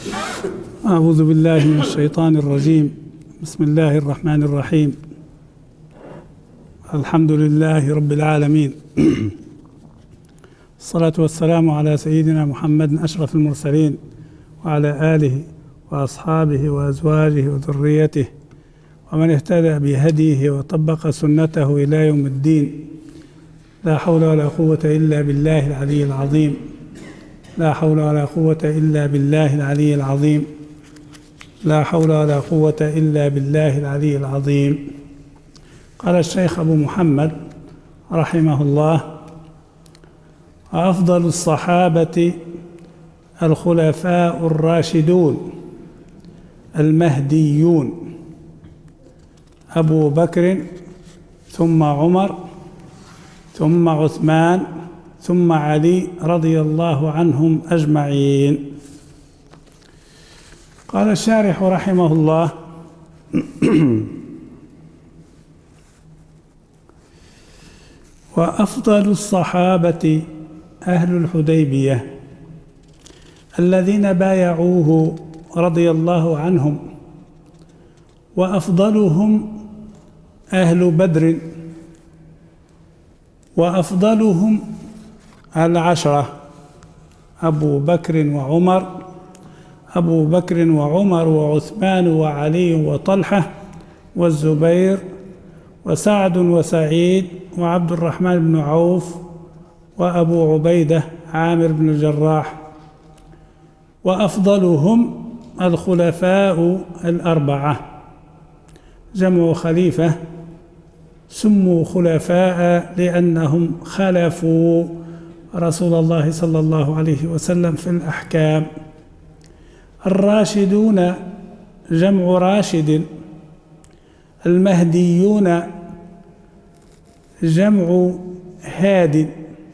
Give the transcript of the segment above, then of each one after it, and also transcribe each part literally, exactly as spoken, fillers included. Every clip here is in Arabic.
أعوذ بالله من الشيطان الرجيم. بسم الله الرحمن الرحيم. الحمد لله رب العالمين. الصلاة والسلام على سيدنا محمد أشرف المرسلين وعلى آله وأصحابه وأزواجه وذريته ومن اهتدى بهديه وطبق سنته إلى يوم الدين. لا حول ولا قوة إلا بالله العلي العظيم. لا حول ولا قوة إلا بالله العلي العظيم. لا حول ولا قوة إلا بالله العلي العظيم. قال الشيخ أبو محمد رحمه الله: أفضل الصحابة الخلفاء الراشدون المهديون، أبو بكر ثم عمر ثم عثمان ثم علي رضي الله عنهم أجمعين. قال الشارح رحمه الله: وأفضل الصحابة أهل الحديبية الذين بايعوه رضي الله عنهم، وأفضلهم أهل بدر، وأفضلهم العشرة أبو بكر وعمر أبو بكر وعمر وعثمان وعلي وطلحة والزبير وسعد وسعيد وعبد الرحمن بن عوف وأبو عبيدة عامر بن الجراح. وأفضلهم الخلفاء الأربعة، جمع خليفة، سموا خلفاء لأنهم خلفوا رسول الله صلى الله عليه وسلم في الأحكام. الراشدون جمع راشد، المهديون جمع هاد.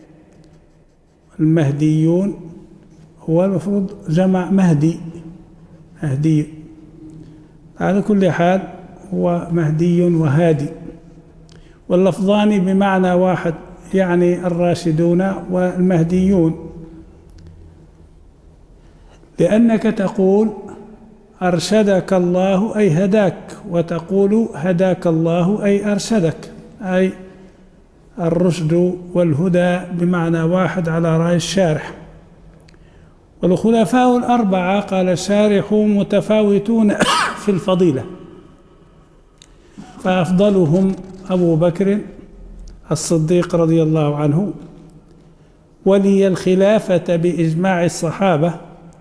المهديون هو المفروض جمع مهدي، مهدي على كل حال هو مهدي وهادي، واللفظان بمعنى واحد، يعني الراشدون والمهديون، لأنك تقول أرشدك الله أي هداك، وتقول هداك الله أي أرشدك، أي الرشد والهدى بمعنى واحد على رأي الشارح. والخلفاء الأربعة قال الشارح متفاوتون في الفضيلة، فأفضلهم أبو بكر الصديق رضي الله عنه، ولي الخلافة بإجماع الصحابة،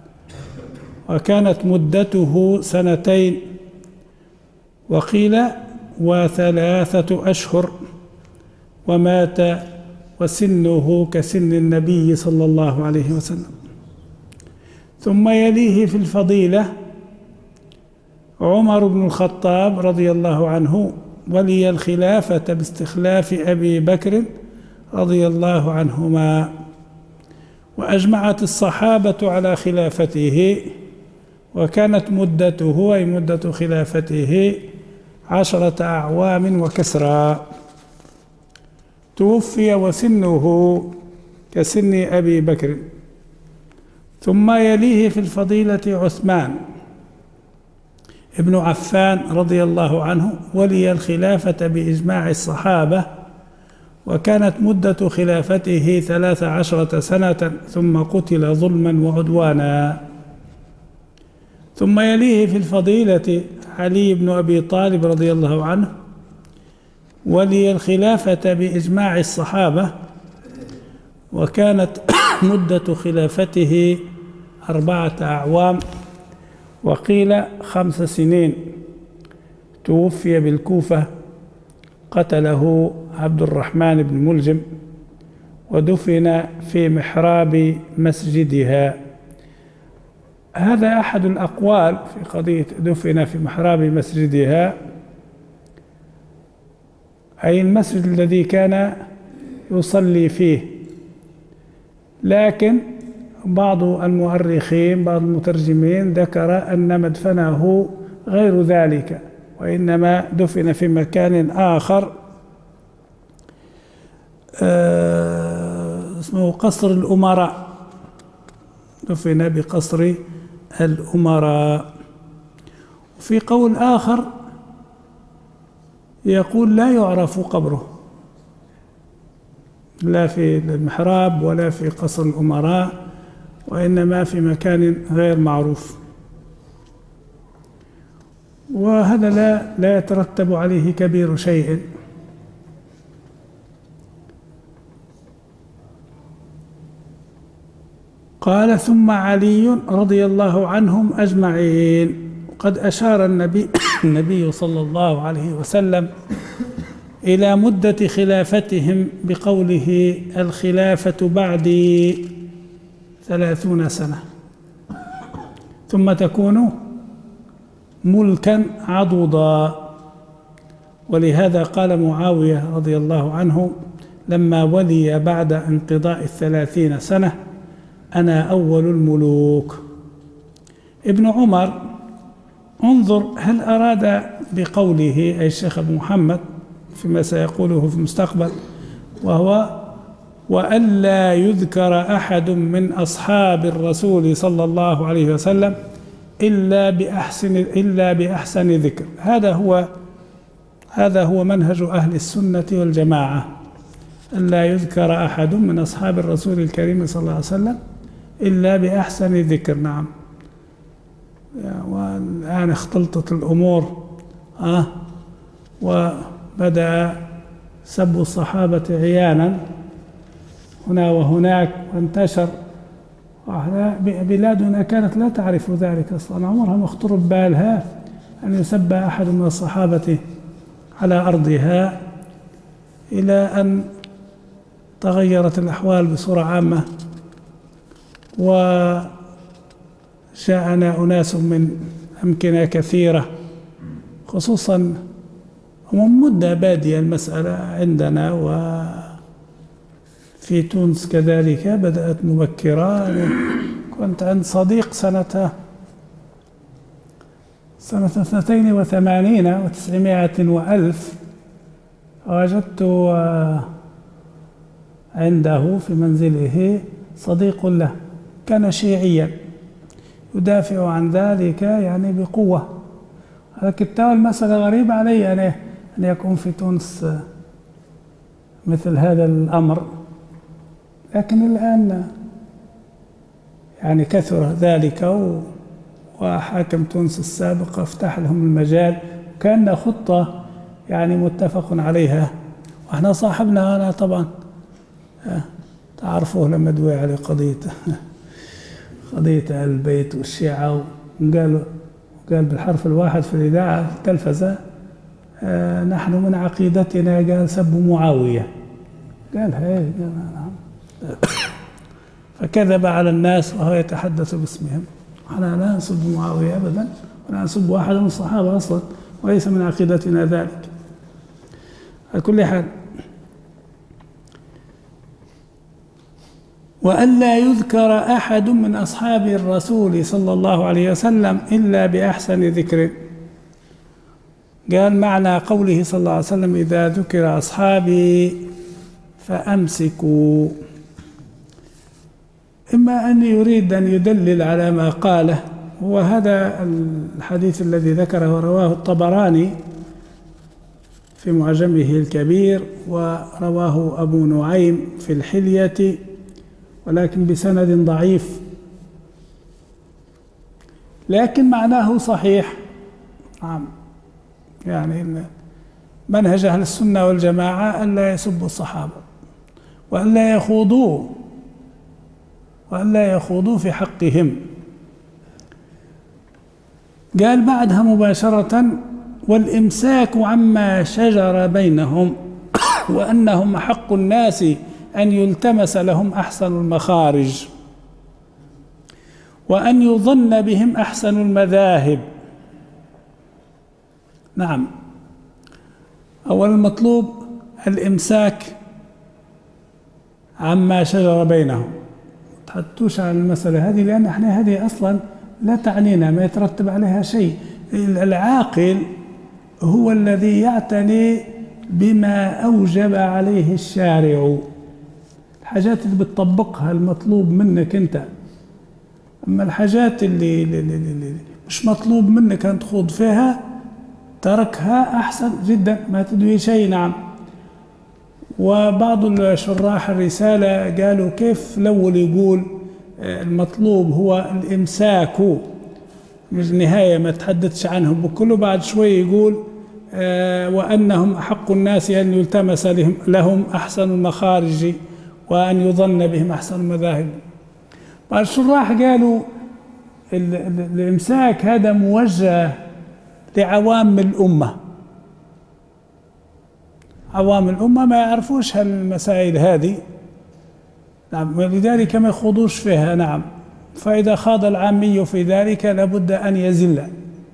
وكانت مدته سنتين وقيل وثلاثة أشهر، ومات وسنه كسن النبي صلى الله عليه وسلم. ثم يليه في الفضيلة عمر بن الخطاب رضي الله عنه، ولي الخلافة باستخلاف أبي بكر رضي الله عنهما، وأجمعت الصحابة على خلافته، وكانت مدته أي مدة خلافته عشرة أعوام وكسرا. توفي وسنه كسن أبي بكر. ثم يليه في الفضيلة عثمان ابن عفان رضي الله عنه، ولي الخلافة بإجماع الصحابة، وكانت مدة خلافته ثلاث عشرة سنة، ثم قتل ظلما وعدوانا. ثم يليه في الفضيلة علي بن أبي طالب رضي الله عنه، ولي الخلافة بإجماع الصحابة، وكانت مدة خلافته أربعة أعوام وقيل خمس سنين. توفي بالكوفة، قتله عبد الرحمن بن ملجم، ودفن في محراب مسجدها. هذا أحد الأقوال في قضية دفن في محراب مسجدها، أي المسجد الذي كان يصلي فيه. لكن بعض المؤرخين بعض المترجمين ذكر أن مدفنه غير ذلك، وإنما دفن في مكان آخر اسمه قصر الأمراء، دفن بقصر الأمراء. وفي قول آخر يقول لا يعرف قبره لا في المحراب ولا في قصر الأمراء، وإنما في مكان غير معروف، وهذا لا لا يترتب عليه كبير شيء. قال ثم علي رضي الله عنهم أجمعين. قد أشار النبي النبي صلى الله عليه وسلم إلى مدة خلافتهم بقوله الخلافة بعدي ثلاثون سنة ثم تكون ملكا عضوضا. ولهذا قال معاوية رضي الله عنه لما ولي بعد انقضاء الثلاثين سنة أنا أول الملوك. ابن عمر انظر هل أراد بقوله أي الشيخ أبو محمد فيما سيقوله في المستقبل، وهو وألا يذكر أحد من أصحاب الرسول صلى الله عليه وسلم إلا بأحسن إلا بأحسن ذكر. هذا هو هذا هو منهج أهل السنة والجماعة، ألا يذكر أحد من أصحاب الرسول الكريم صلى الله عليه وسلم إلا بأحسن ذكر. نعم، والآن اختلطت الأمور آه وبدأ سب الصحابة عيانا هنا وهناك، وانتشر. بلادنا كانت لا تعرف ذلك أصلا، عمرها ما خطر ببالها أن يسب أحد من الصحابة على أرضها، إلى أن تغيرت الأحوال بصورة عامة، وجاءنا أناس من أمكنة كثيرة، خصوصا ومن مدة بادية المسألة عندنا، وفي تونس كذلك بدأت مبكرة. كنت عند صديق سنة سنة اثنتين وثمانين وتسعمائة وألف، وجدت عنده في منزله صديق له كان شيعيا يدافع عن ذلك يعني بقوة. لكن المسألة غريبة علي أن أن يكون في تونس مثل هذا الأمر، لكن الآن يعني كثر ذلك، وحاكم تونس السابق افتح لهم المجال، وكان خطة يعني متفق عليها. واحنا صاحبنا أنا طبعا تعرفوه لما دوي على قضية قضية أهل البيت والشيعة، وقال قال بالحرف الواحد في الإذاعة في التلفزة آه نحن من عقيدتنا قال سب معاوية، قال هاي قال نعم. فكذب على الناس وهو يتحدث باسمهم. احنا لا نسب معاوية أبدا، ولا نسب واحد من الصحابة أصلا، وليس من عقيدتنا ذلك. على كل حال، وألا يذكر أحد من أصحاب الرسول صلى الله عليه وسلم إلا بأحسن ذكر. قال معنى قوله صلى الله عليه وسلم إذا ذكر أصحابي فأمسكوا، إما أن يريد أن يدلل على ما قاله، وهذا الحديث الذي ذكره رواه الطبراني في معجمه الكبير، ورواه أبو نعيم في الحلية، ولكن بسند ضعيف، لكن معناه صحيح. نعم، يعني منهج أهل السنة والجماعة ألا يسبوا الصحابة، وألا يخوضوا وألا يخوضوا في حقهم. قال بعدها مباشرة والإمساك عما شجر بينهم، وأنهم حق الناس أن يلتمس لهم أحسن المخارج، وأن يظن بهم أحسن المذاهب. نعم، أول المطلوب الإمساك عما شجر بينهم، ما تحطوش على المسألة هذه، لأن احنا هذه أصلا لا تعنينا، ما يترتب عليها شيء. العاقل هو الذي يعتني بما أوجب عليه الشارع، الحاجات اللي بتطبقها المطلوب منك أنت، أما الحاجات اللي, اللي, اللي, اللي مش مطلوب منك أن تخوض فيها تركها أحسن جدا، ما تدوي شيء. نعم. وبعض الشراح الرسالة قالوا كيف الأول يقول المطلوب هو الإمساك مش النهاية، ما تحدثش عنهم بكله، بعد شوي يقول آه وأنهم أحق الناس أن يلتمس لهم, لهم أحسن المخارج وأن يظن بهم أحسن المذاهب. بعض الشراح قالوا ال ال الإمساك هذا موجه لعوام الأمة، عوام الأمة ما يعرفوش هالمسائل هذه. نعم. لذلك ما يخوضوش فيها. نعم. فإذا خاض العامي في ذلك لابد أن يزل.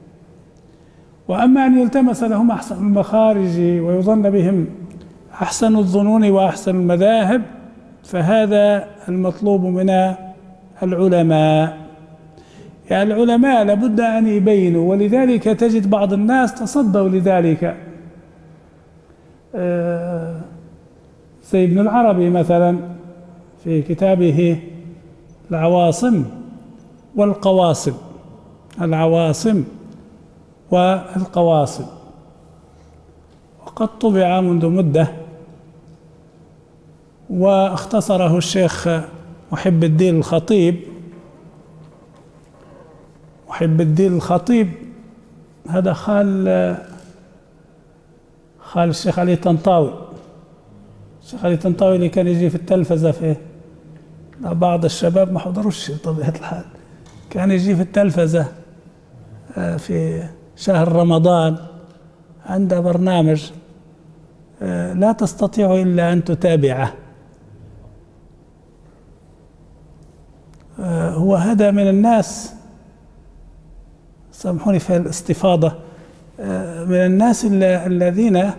وأما أن يلتمس لهم أحسن المخارج ويظن بهم أحسن الظنون وأحسن المذاهب فهذا المطلوب من العلماء. يعني العلماء لابد أن يبينوا، ولذلك تجد بعض الناس تصدوا لذلك، زي ابن العربي مثلا في كتابه العواصم والقواصم، العواصم والقواصم، وقد طبع منذ مدة واختصره الشيخ محب الدين الخطيب. محب الدين الخطيب هذا خال خال الشيخ علي طنطاوي. الشيخ علي طنطاوي اللي كان يجي في التلفزة في بعض الشباب ما حضروش بطبيعة الحال، كان يجي في التلفزة في شهر رمضان، عنده برنامج لا تستطيع إلا أن تتابعه. هو هذا من الناس، سامحوني في الاستفاضة، من الناس الذين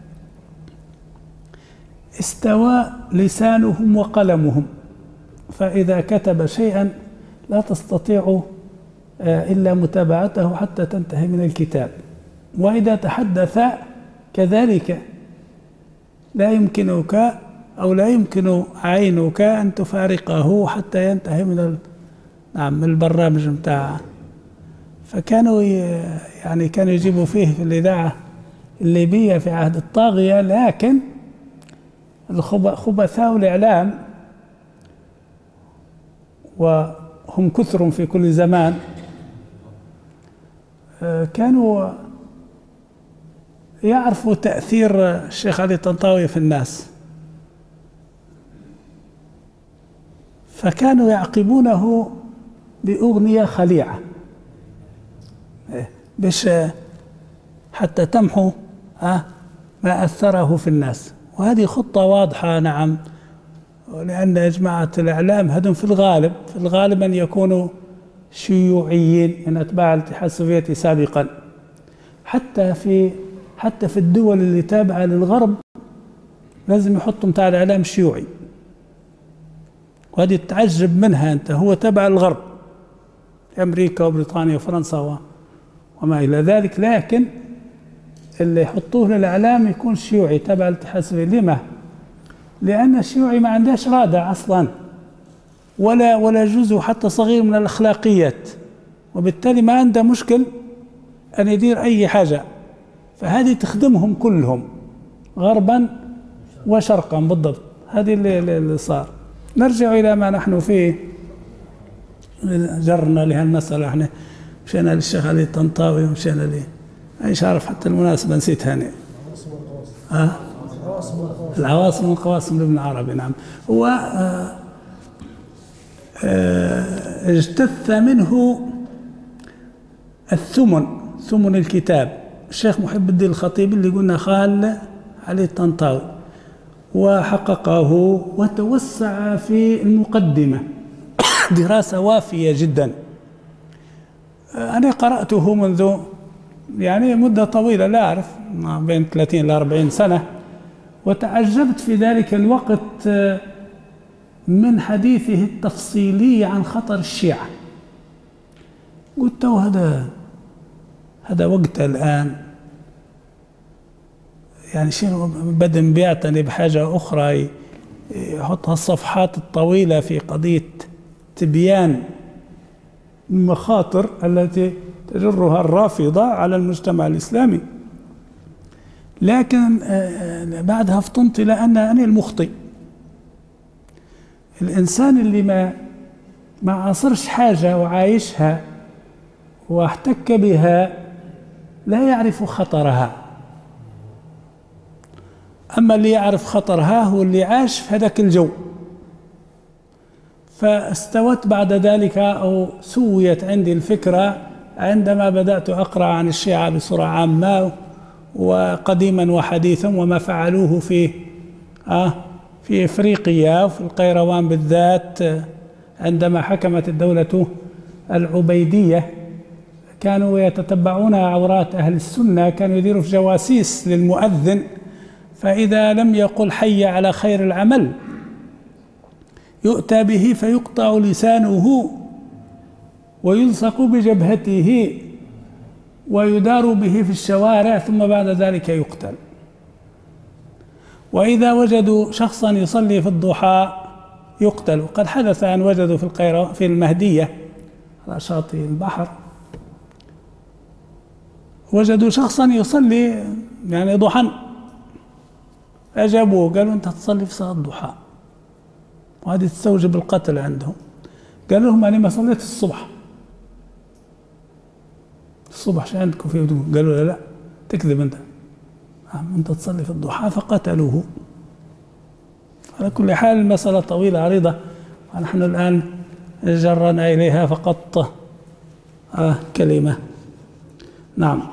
استوى لسانهم وقلمهم، فإذا كتب شيئا لا تستطيع إلا متابعته حتى تنتهي من الكتاب، وإذا تحدث كذلك لا يمكنك أو لا يمكن عينك أن تفارقه حتى ينتهي من نعم البرنامج متاعه. فكانوا يعني كانوا يجيبوا فيه في الإذاعة الليبية في عهد الطاغية، لكن خبثاء الإعلام وهم كثر في كل زمان كانوا يعرفوا تأثير الشيخ علي طنطاوي في الناس، فكانوا يعقبونه بأغنية خليعة باش حتى تمحو ما أثره في الناس. وهذه خطة واضحة. نعم. لأن جماعة الإعلام هذم في الغالب في الغالب أن يكونوا شيوعيين من أتباع الاتحاد السوفيتي سابقا، حتى في حتى في الدول اللي تابعة للغرب لازم يحطوا متاع الإعلام شيوعي، وهذه تعجب منها أنت، هو تابع الغرب أمريكا وبريطانيا وفرنسا وما إلى ذلك، لكن اللي يحطوه للإعلام يكون شيوعي تابع الاتحاد السوفيتي. لما؟ لأن الشيوعي ما عندهش رادع أصلا ولا ولا جزء حتى صغير من الأخلاقيات، وبالتالي ما عنده مشكل أن يدير أي حاجة، فهذه تخدمهم كلهم غربا وشرقا بالضبط. هذه اللي, اللي صار. نرجع إلى ما نحن فيه. جرنا لهالمسألة، احنا مشينا للشيخ علي طنطاوي ومشينا لي ايش عارف حتى المناسبة نسيتها أنا. أه؟ العواصم والقواسم لابن عربي. نعم. هو آه آه اجتث منه الثمن، ثمن الكتاب، الشيخ محب الدين الخطيب اللي قلنا خال علي الطنطاوي، وحققه وتوسع في المقدمة دراسة وافية جدا. أنا قرأته منذ يعني مدة طويلة لا أعرف ما بين ثلاثين إلى أربعين سنة، وتعجبت في ذلك الوقت من حديثه التفصيلي عن خطر الشيعة. قلت هذا هذا وقت الآن، يعني شيء بدن بيعتني بحاجة أخرى، يحط الصفحات الطويلة في قضية تبيان المخاطر التي تجرها الرافضة على المجتمع الإسلامي. لكن بعدها فطنت إلى أن أنا المخطئ. الإنسان اللي ما ما عاصرش حاجة وعايشها واحتك بها لا يعرف خطرها. أما اللي يعرف خطرها هو اللي عاش في هذاك الجو. فاستوت بعد ذلك أو سويت عندي الفكرة عندما بدأت أقرأ عن الشيعة بصورة عامة وقديما وحديثا وما فعلوه في آه في إفريقيا وفي القيروان بالذات. عندما حكمت الدولة العبيدية كانوا يتتبعون عورات أهل السنة، كانوا يديروا في جواسيس للمؤذن، فإذا لم يقل حي على خير العمل يؤتى به فيقطع لسانه ويلصق بجبهته ويدار به في الشوارع ثم بعد ذلك يقتل. وإذا وجدوا شخصا يصلي في الضحى يقتل. وقد حدث أن وجدوا في القيرو في المهدية على شاطئ البحر وجدوا شخصا يصلي يعني ضحى، أجابوه قالوا أنت تصلي في صلاة الضحى وهذه تستوجب القتل عندهم. قالوا لهم أنا ما صليت الصبح. الصبح شو عندكم في هدوء؟ قالوا لا لا تكذب أنت أنت تصلي في الضحى، فقتلوه. على كل حال المسألة طويلة عريضة ونحن الآن جرنا إليها فقط آه كلمة. نعم.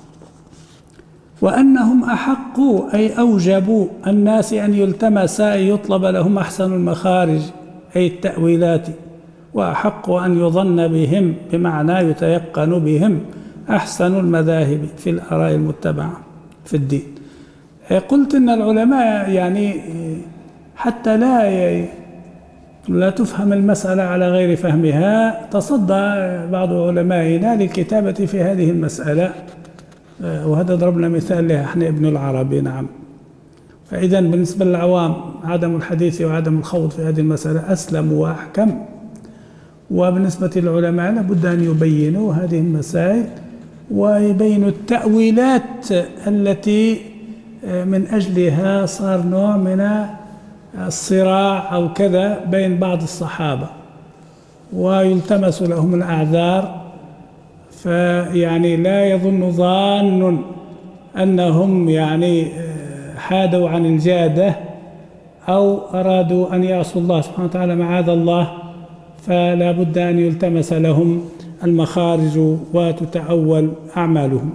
وأنهم أحق أي أوجبوا الناس أن يلتمس أي يطلب لهم أحسن المخارج أي التأويلات، وأحق أن يظن بهم بمعنى يتيقن بهم أحسن المذاهب في الآراء المتبعة في الدين. قلت إن العلماء يعني حتى لا لا تفهم المسألة على غير فهمها تصدى بعض علمائنا للكتابة في هذه المسألة، وهذا ضربنا مثال لها احنا ابن العربي. نعم. فإذا بالنسبة للعوام عدم الحديث وعدم الخوض في هذه المسألة أسلم وأحكم، وبالنسبة للعلماء لابد أن يبينوا هذه المسائل ويبينوا التأويلات التي من أجلها صار نوع من الصراع أو كذا بين بعض الصحابة ويلتمس لهم الأعذار. فيعني لا يظن ظان أنهم يعني حادوا عن الجادة أو أرادوا أن يعصوا الله سبحانه وتعالى معاذ الله، فلا بد أن يلتمس لهم المخارج وتتأول أعمالهم.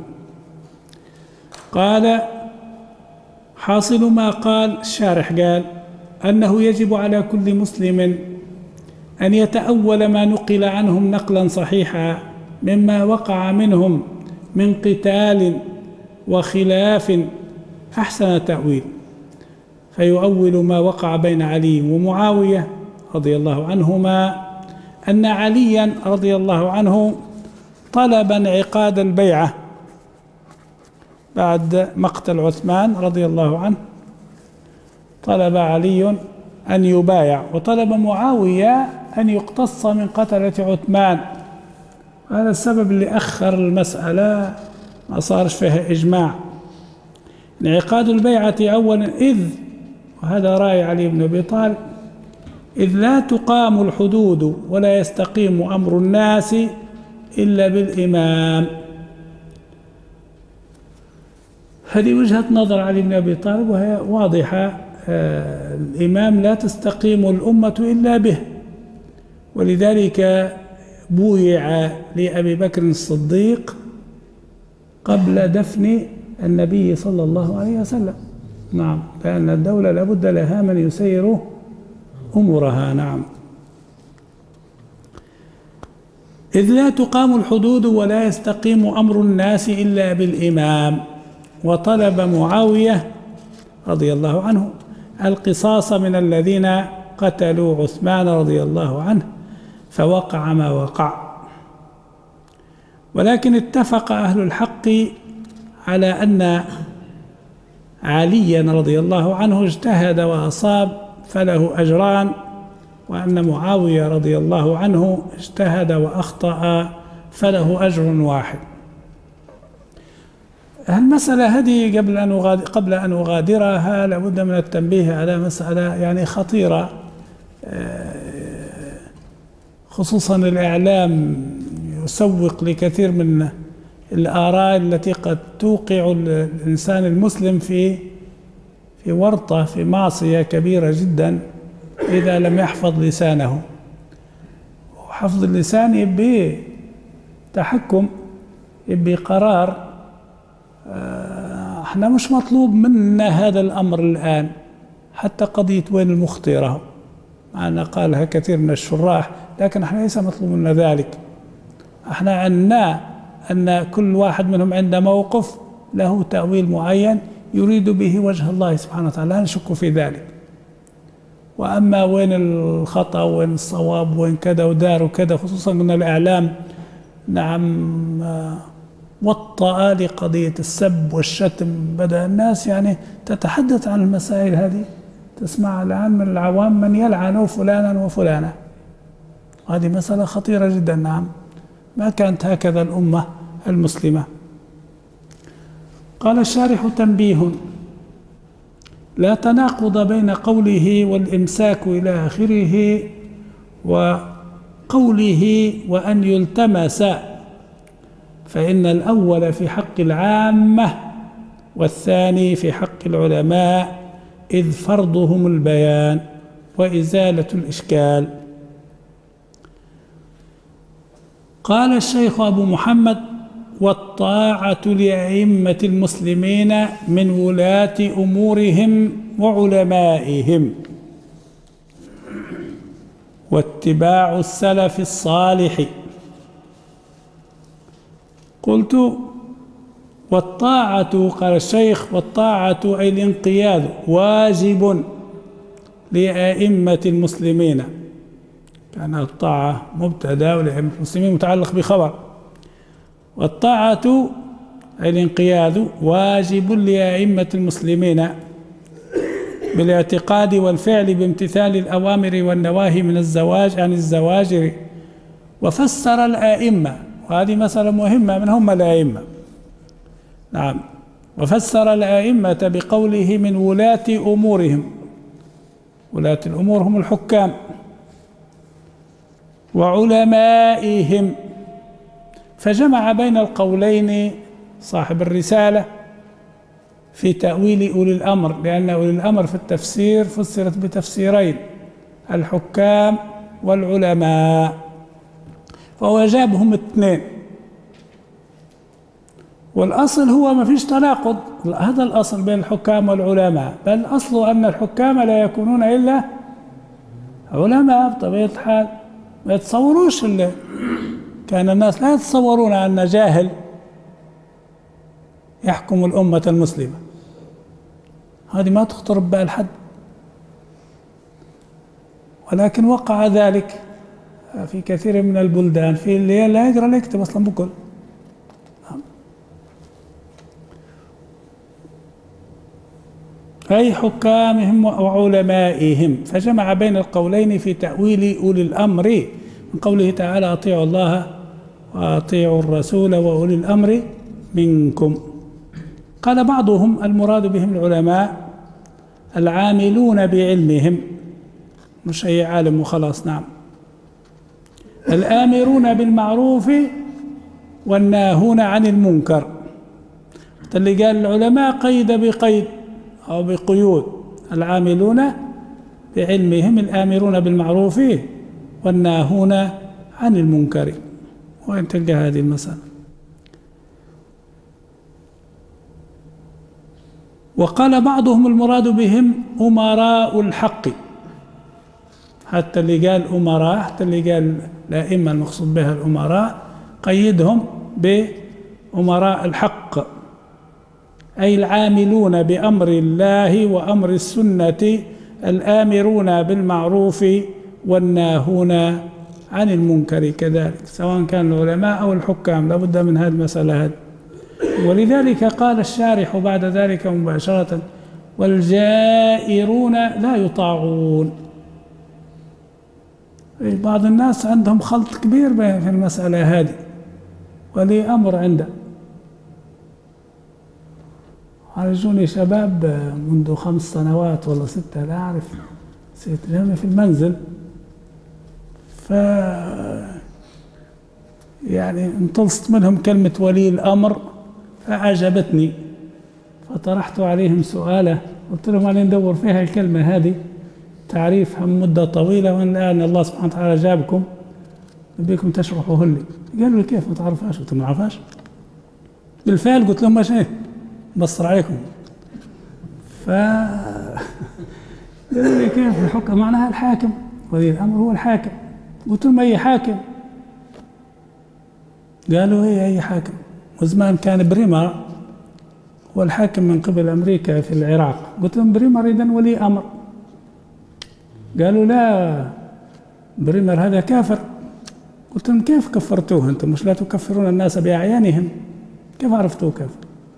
قال حاصل ما قال الشارح قال أنه يجب على كل مسلم أن يتأول ما نقل عنهم نقلا صحيحا مما وقع منهم من قتال وخلاف أحسن تأويل، فيؤول ما وقع بين علي ومعاوية رضي الله عنهما أن عليا رضي الله عنه طلب انعقاد البيعة بعد مقتل عثمان رضي الله عنه. طلب علي أن يبايع وطلب معاوية أن يقتص من قتلة عثمان. هذا السبب اللي أخر المسألة ما صارش فيها إجماع. انعقاد البيعة أولا إذ، وهذا رأي علي بن أبي طالب، إذ لا تقام الحدود ولا يستقيم أمر الناس إلا بالإمام. هذه وجهة نظر علي بن أبي طالب وهي واضحة. آه الإمام لا تستقيم الأمة إلا به، ولذلك بويع لأبي بكر الصديق قبل دفن النبي صلى الله عليه وسلم. نعم، لأن الدولة لابد لها من يسير أمورها. نعم. إذ لا تقام الحدود ولا يستقيم أمر الناس إلا بالإمام. وطلب معاوية رضي الله عنه القصاص من الذين قتلوا عثمان رضي الله عنه، فوقع ما وقع. ولكن اتفق أهل الحق على أن عليا رضي الله عنه اجتهد وأصاب فله أجران، وأن معاوية رضي الله عنه اجتهد وأخطأ فله أجر واحد. المسألة هذه قبل أن أغادر قبل أن أغادرها لابد من التنبيه على مسألة يعني خطيرة، خصوصا الإعلام يسوق لكثير من الآراء التي قد توقع الإنسان المسلم في في ورطة في معصية كبيرة جدا إذا لم يحفظ لسانه. وحفظ اللسان يبي تحكم، يبي قرار. احنا مش مطلوب منا هذا الأمر الآن، حتى قضية وين المختيرة معنا قالها كثير من الشراح، لكن احنا ليس مطلوب منا ذلك. احنا عندنا أن كل واحد منهم عنده موقف له تأويل معين يريد به وجه الله سبحانه وتعالى، لا نشك في ذلك. وأما وين الخطأ وين الصواب وين كذا ودار وكذا، خصوصا من الإعلام نعم وطأ لقضية السب والشتم، بدأ الناس يعني تتحدث عن المسائل هذه، تسمع الآن من العوام من يلعن فلانا وفلانا. هذه مسألة خطيرة جدا. نعم ما كانت هكذا الأمة المسلمة. قال الشارح: تنبيه: لا تناقض بين قوله والإمساك إلى آخره وقوله وأن يلتمس، فإن الأول في حق العامة والثاني في حق العلماء، إذ فرضهم البيان وإزالة الإشكال. قال الشيخ أبو محمد: والطاعة لأئمة المسلمين من ولاة أمورهم وعلمائهم، واتباع السلف الصالح. قلت: والطاعة، قال الشيخ: والطاعة أي الانقياد واجب لأئمة المسلمين. كان الطاعة مبتدأ ولأئمة المسلمين متعلق بخبر. والطاعة أي الانقياد واجب لأئمة المسلمين بالاعتقاد والفعل بامتثال الأوامر والنواهي من الزواج عن الزواجر. وفسر الآئمة، وهذه مسألة مهمة، من هم الآئمة؟ نعم، وفسر الآئمة بقوله من ولاة أمورهم. ولاة الأمور هم الحكام. وعلمائهم، فجمع بين القولين صاحب الرسالة في تأويل أولي الأمر، لأن أولي الأمر في التفسير فسرت بتفسيرين: الحكام والعلماء، فهو جابهم اثنين. والأصل هو ما فيش تناقض، هذا الأصل بين الحكام والعلماء، بل الأصل أن الحكام لا يكونون إلا علماء بطبيعة الحال. ما يتصوروش اللي كان الناس لا يتصورون أن جاهل يحكم الأمة المسلمة، هذه ما تخطر ببال حد، ولكن وقع ذلك في كثير من البلدان، في اللي لا يقرأ لا يكتب أصلا بكل. أي حكامهم وعلمائهم، فجمع بين القولين في تأويل أولي الأمر من قوله تعالى: أطيعوا الله وأطيعوا الرسول وأولي الأمر منكم. قال بعضهم: المراد بهم العلماء العاملون بعلمهم، مش أي عالم وخلاص. نعم، الآمرون بالمعروف والناهون عن المنكر. اللي قال العلماء قيد بقيد أو بقيود: العاملون بعلمهم الآمرون بالمعروف والناهون عن المنكر. وين تلقى هذه المسألة؟ وقال بعضهم: المراد بهم أمراء الحق. حتى اللي قال أمراء، حتى اللي قال الأئمة المقصود بها الأمراء، قيدهم بأمراء الحق، أي العاملون بأمر الله وأمر السنة، الآمرون بالمعروف والناهون عن المنكر كذلك، سواء كان العلماء أو الحكام، لابد من هذه المسألة هذه. ولذلك قال الشارح بعد ذلك مباشرة: والجائرون لا يطاعون. بعض الناس عندهم خلط كبير في المسألة هذه، ولي أمر عنده. عالجوني شباب منذ خمس سنوات ولا ستة لا أعرف، سيتلمي في المنزل، ف يعني انطلست منهم كلمة ولي الأمر فأعجبتني، فطرحت عليهم سؤالة، قلت لهم أنا ندور فيها الكلمة هذه تعريفها مدة طويلة، وأن الآن الله سبحانه وتعالى جابكم بيكم تشرحوه لي. قالوا لي كيف ما تعرفهاش؟ قلت ما اعرفهاش. بالفعل قلت لهم ماشي بصر عليكم. ف قالوا لي كيف الحكم؟ معناها الحاكم، ولي الأمر هو الحاكم. قلت لهم أي حاكم؟ قالوا هي أي حاكم. وزمان كان بريمر هو الحاكم من قبل أمريكا في العراق. قلت لهم بريمر إذن ولي أمر. قالوا لا، بريمر هذا كافر. قلت لهم كيف كفرتوه أنتم؟ مش لا تكفرون الناس بأعيانهم؟ كيف عرفتوه كافر؟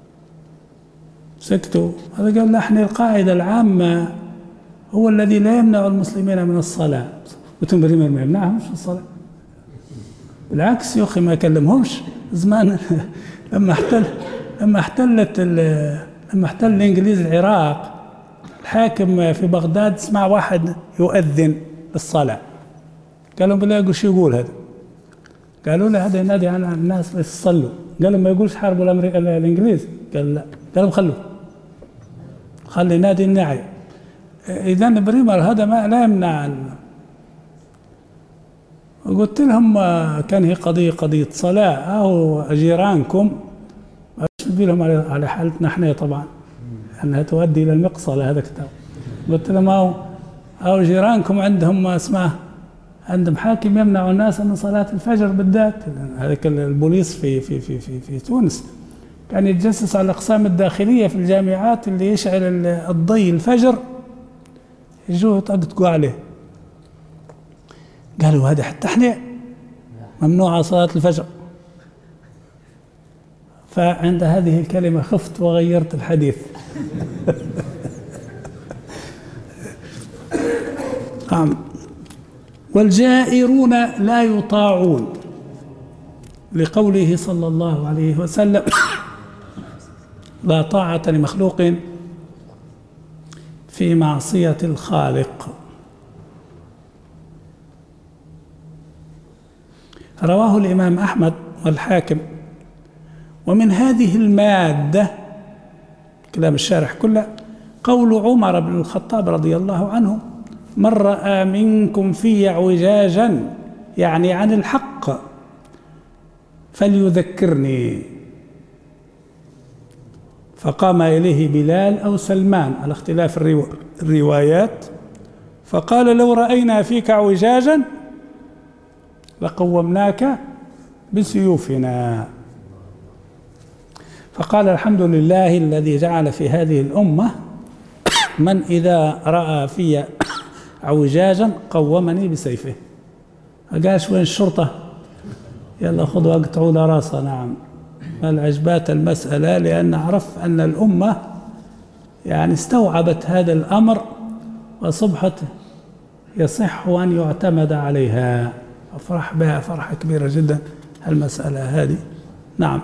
سكتوا. هذا قال لا، احنا القاعدة العامة هو الذي لا يمنع المسلمين من الصلاة. قلت لهم بريمر ما يمنعهمش من الصلاة؟ بالعكس يا أخي ما كلمهمش زمان. لما احتل لما احتلت لما احتل الإنجليز العراق، الحاكم في بغداد سمع واحد يؤذن بالصلاة، قال لهم بالله يقول شو يقول هذا؟ قالوا له هذا ينادي على الناس بس يصلوا. قال لهم ما يقولش حاربوا الأمريكا الإنجليز؟ قال لا. قال لهم خلوه، خلي ينادي النعي. إذن بريمر هذا ما لا يمنع. قلت لهم كان هي قضية قضية صلاة، أو جيرانكم أشبه لهم على حالتنا احنا طبعا أنها تؤدي إلى المقصلة. هذا كتاب. قلت لهم أو أو جيرانكم عندهم ما اسمه، عندهم حاكم يمنع الناس من صلاة الفجر بالذات. هذا البوليس في في في في في تونس كان يتجسس على الأقسام الداخلية في الجامعات، اللي يشعل الضي الفجر يجوا يطقطقوا عليه. قالوا هذا حتى احنا ممنوع صلاة الفجر. فعند هذه الكلمة خفت وغيرت الحديث. نعم. والجائرون لا يطاعون، لقوله صلى الله عليه وسلم لا طاعة لمخلوق في معصية الخالق. رواه الإمام أحمد والحاكم. ومن هذه المادة كلام الشارح كله قول عمر بن الخطاب رضي الله عنه من رأى منكم في اعوجاجا، يعني عن الحق، فليذكرني. فقام إليه بلال أو سلمان على اختلاف الروايات، فقال لو رأينا فيك اعوجاجا لقومناك بسيوفنا. فقال الحمد لله الذي جعل في هذه الأمة من إذا رأى في اعوجاجا قومني بسيفه. قالش وين الشرطة؟ يلا خذوا اقطعوا له راسه. نعم. بل عجبات المسألة لأن عرف أن الأمة يعني استوعبت هذا الأمر وصبحت يصح أن يعتمد عليها. أفرح بها فرحة كبيرة جدا المسألة هذه. نعم.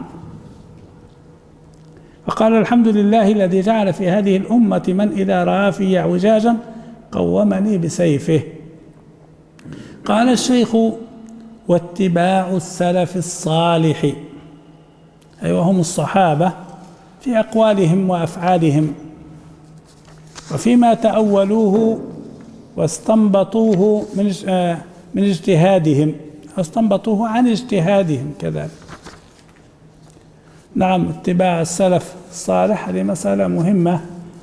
فقال الحمد لله الذي جعل في هذه الأمة من إذا رأى في اعوجاجا قومني بسيفه. قال الشيخ واتباع السلف الصالح، أي وهم الصحابة، في أقوالهم وأفعالهم وفيما تأولوه واستنبطوه من من اجتهادهم، استنبطوه عن اجتهادهم كذلك. نعم. اتباع السلف الصالح هذه مسألة مهمة،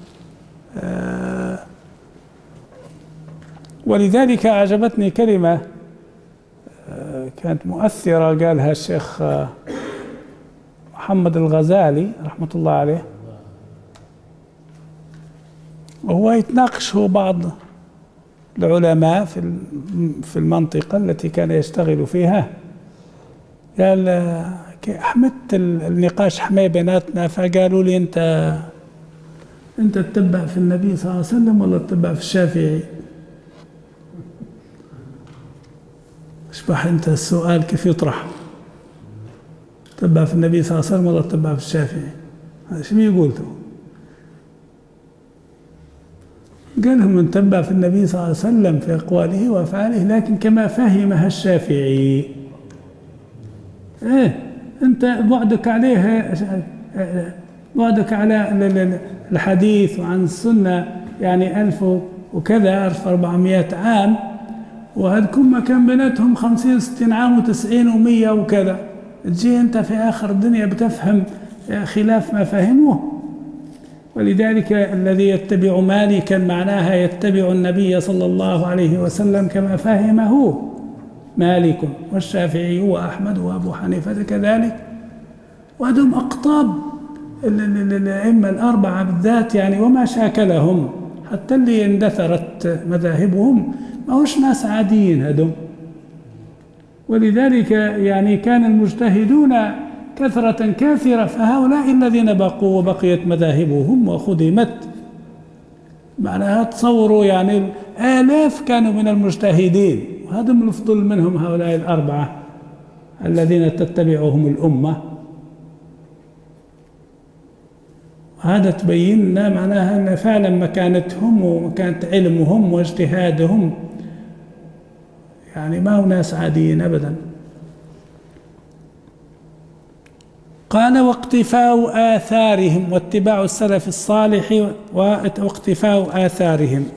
ولذلك أعجبتني كلمة كانت مؤثرة قالها الشيخ محمد الغزالي رحمة الله عليه، وهو يتناقش هو بعض العلماء في في المنطقة التي كان يشتغل فيها. قال حمدت النقاش حماية بيناتنا، فقالوا لي أنت أنت تتبع في النبي صلى الله عليه وسلم ولا تتبع في الشافعي؟ أصبح أنت السؤال كيف يطرح؟ تبع في النبي صلى الله عليه وسلم ولا تبع في الشافعي؟ هذا شو بيقولوا؟ قال لهم نتبع في النبي صلى الله عليه وسلم في أقواله وأفعاله لكن كما فهمها الشافعي. إيه أنت بعدك عليه بعدك على الحديث وعن السنة يعني ألف وكذا ألف وأربعمائة عام، وهذكم ما كان بيناتهم خمسين ستين عام وتسعين ومية وكذا، تجي أنت في آخر الدنيا بتفهم خلاف ما فهموه. ولذلك الذي يتبع مالكا معناها يتبع النبي صلى الله عليه وسلم كما فهمه مالك والشافعي وأحمد وأبو حنيفة كذلك، وهذم أقطاب الأئمة الأربعة بالذات يعني وما شاكلهم، حتى اللي اندثرت مذاهبهم ما هوش ناس عاديين هذم. ولذلك يعني كان المجتهدون كثرة كثيرة، فهؤلاء الذين بقوا وبقيت مذاهبهم وخدمت معناها تصوروا يعني آلاف كانوا من المجتهدين، وهذا من الفضل منهم هؤلاء الأربعة الذين تتبعهم الأمة. هذا تبين لنا معناها أن فعلا مكانتهم ومكانة علمهم واجتهادهم يعني ما هو ناس عاديين أبدا. قال واقتفاء آثارهم واتباع السلف الصالح واقتفاء آثارهم.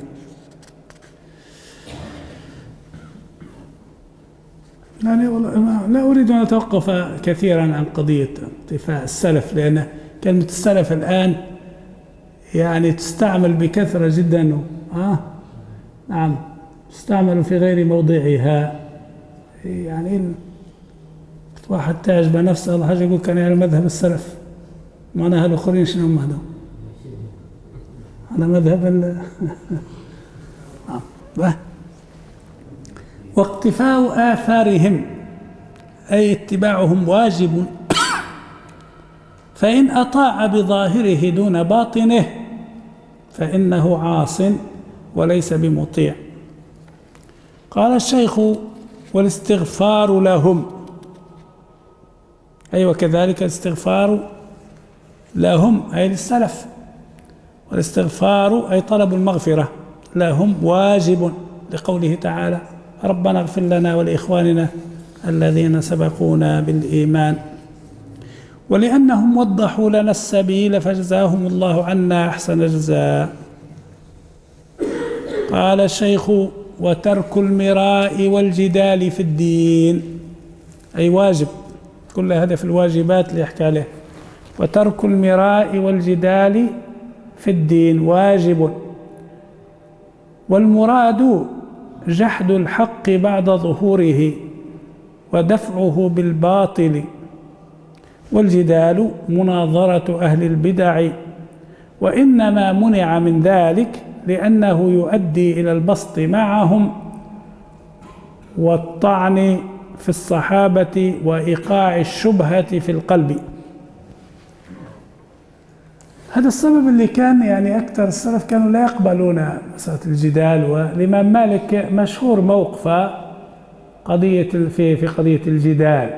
يعني لا أريد أن أتوقف كثيرا عن قضية اقتفاء السلف، لأن كلمة السلف الآن يعني تستعمل بكثرة جدا. آه نعم تستعمل في غير موضعها. يعني واحد تعجب نفسه الله حاجة يقول كان على مذهب السلف، معناها الآخرين شنو هم هذول؟ على مذهب ال واقتفاء آثارهم أي اتباعهم واجب، فإن أطاع بظاهره دون باطنه فإنه عاص وليس بمطيع. قال الشيخ والاستغفار لهم، أيوة كذلك الاستغفار لهم أي للسلف، والاستغفار أي طلب المغفرة لهم واجب لقوله تعالى ربنا اغفر لنا ولإخواننا الذين سبقونا بالإيمان، ولأنهم وضحوا لنا السبيل فجزاهم الله عنا أحسن الجزاء. قال الشيخ وترك المراء والجدال في الدين أي واجب، كل هذا في الواجبات اللي يحكي عليه. وترك المراء والجدال في الدين واجب، والمراد جحد الحق بعد ظهوره ودفعه بالباطل، والجدال مناظرة أهل البدع، وإنما منع من ذلك لأنه يؤدي إلى البسط معهم والطعن في الصحابة وإيقاع الشبهة في القلب. هذا السبب اللي كان يعني أكثر السلف كانوا لا يقبلون مسألة الجدال. والإمام مالك مشهور موقفه قضية في في قضية الجدال،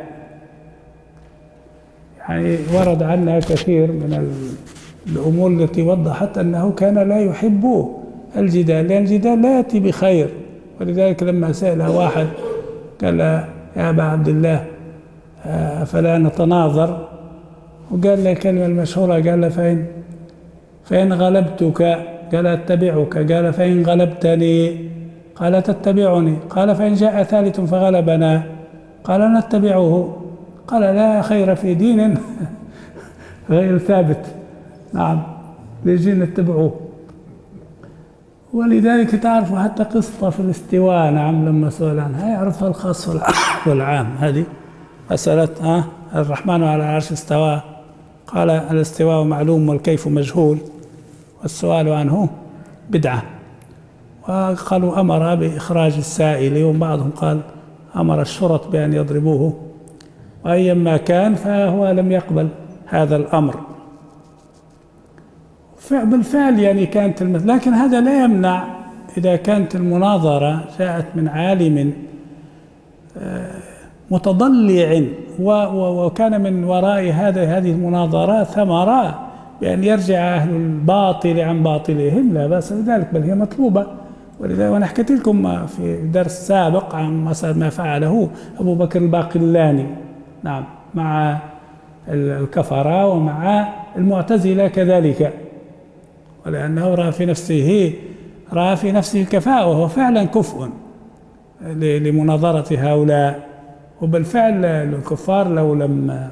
يعني ورد عنها كثير من الأمور التي وضحت أنه كان لا يحب الجدال، لأن الجدال لا يأتي بخير. ولذلك لما سأله واحد قال يا أبا عبد الله أفلا نتناظر، وقال له الكلمة المشهورة قال له فإن فإن غلبتك قال أتبعك، قال فإن غلبتني قال تتبعني، قال فإن جاء ثالث فغلبنا قال نتبعه، قال لا خير في دين غير ثابت. نعم ليجي نتبعوه. ولذلك تعرفوا حتى قصة في الاستواء، نعم لما سئل عنها يعرفها الخاص والعام. هذه مسألة ها الرحمن على العرش استوى، قال الاستواء معلوم والكيف مجهول والسؤال عنه بدعة، وقالوا أمر بإخراج السائل، وبعضهم قال أمر الشرط بأن يضربوه، وأيما كان فهو لم يقبل هذا الأمر بالفعل. يعني كانت المثل، لكن هذا لا يمنع إذا كانت المناظرة جاءت من عالم متضلع، وكان من وراء هذا هذه المناظرات ثمرة بأن يرجع أهل الباطل عن باطلهم، لا بأس بذلك، بل هي مطلوبة. ولذلك وأنا حكيت لكم في درس سابق عن ما فعله أبو بكر الباقلاني، نعم، مع الكفرة ومع المعتزلة كذلك، ولأنه رأى في نفسه رأى في نفسه كفاءة، وهو فعلا كفء لمناظرة هؤلاء. وبالفعل الكفار لو لم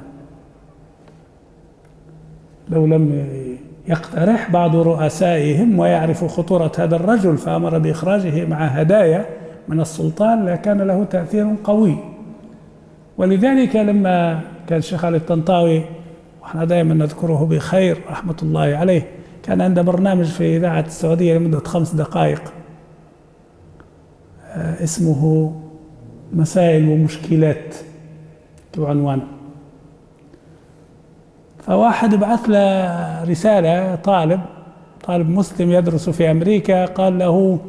لو لم يقترح بعض رؤسائهم ويعرف خطورة هذا الرجل فأمر بإخراجه مع هدايا من السلطان لكان له تأثير قوي. ولذلك لما كان الشيخ علي الطنطاوي، وإحنا دائما نذكره بخير رحمة الله عليه، كان عنده برنامج في إذاعة السعودية لمدة خمس دقائق اسمه مسائل ومشكلات بعنوان. فواحد بعث له رسالة، طالب طالب مسلم يدرس في أمريكا، قال له: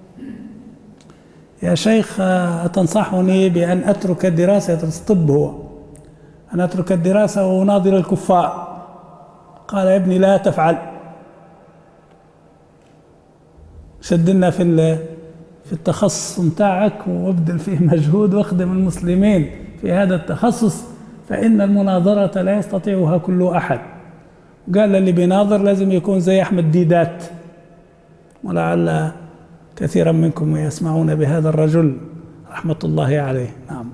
يا شيخ أتنصحني بأن أترك الدراسة؟ يدرس طب هو، أن أترك الدراسة وأناظر الكفار. قال: يا ابني لا تفعل، شدنا في في التخصص متاعك وابذل فيه مجهود واخدم المسلمين في هذا التخصص، فإن المناظرة لا يستطيعها كل أحد. قال اللي بيناظر لازم يكون زي أحمد ديدات، ولعل كثيرا منكم يسمعون بهذا الرجل رحمة الله عليه. نعم.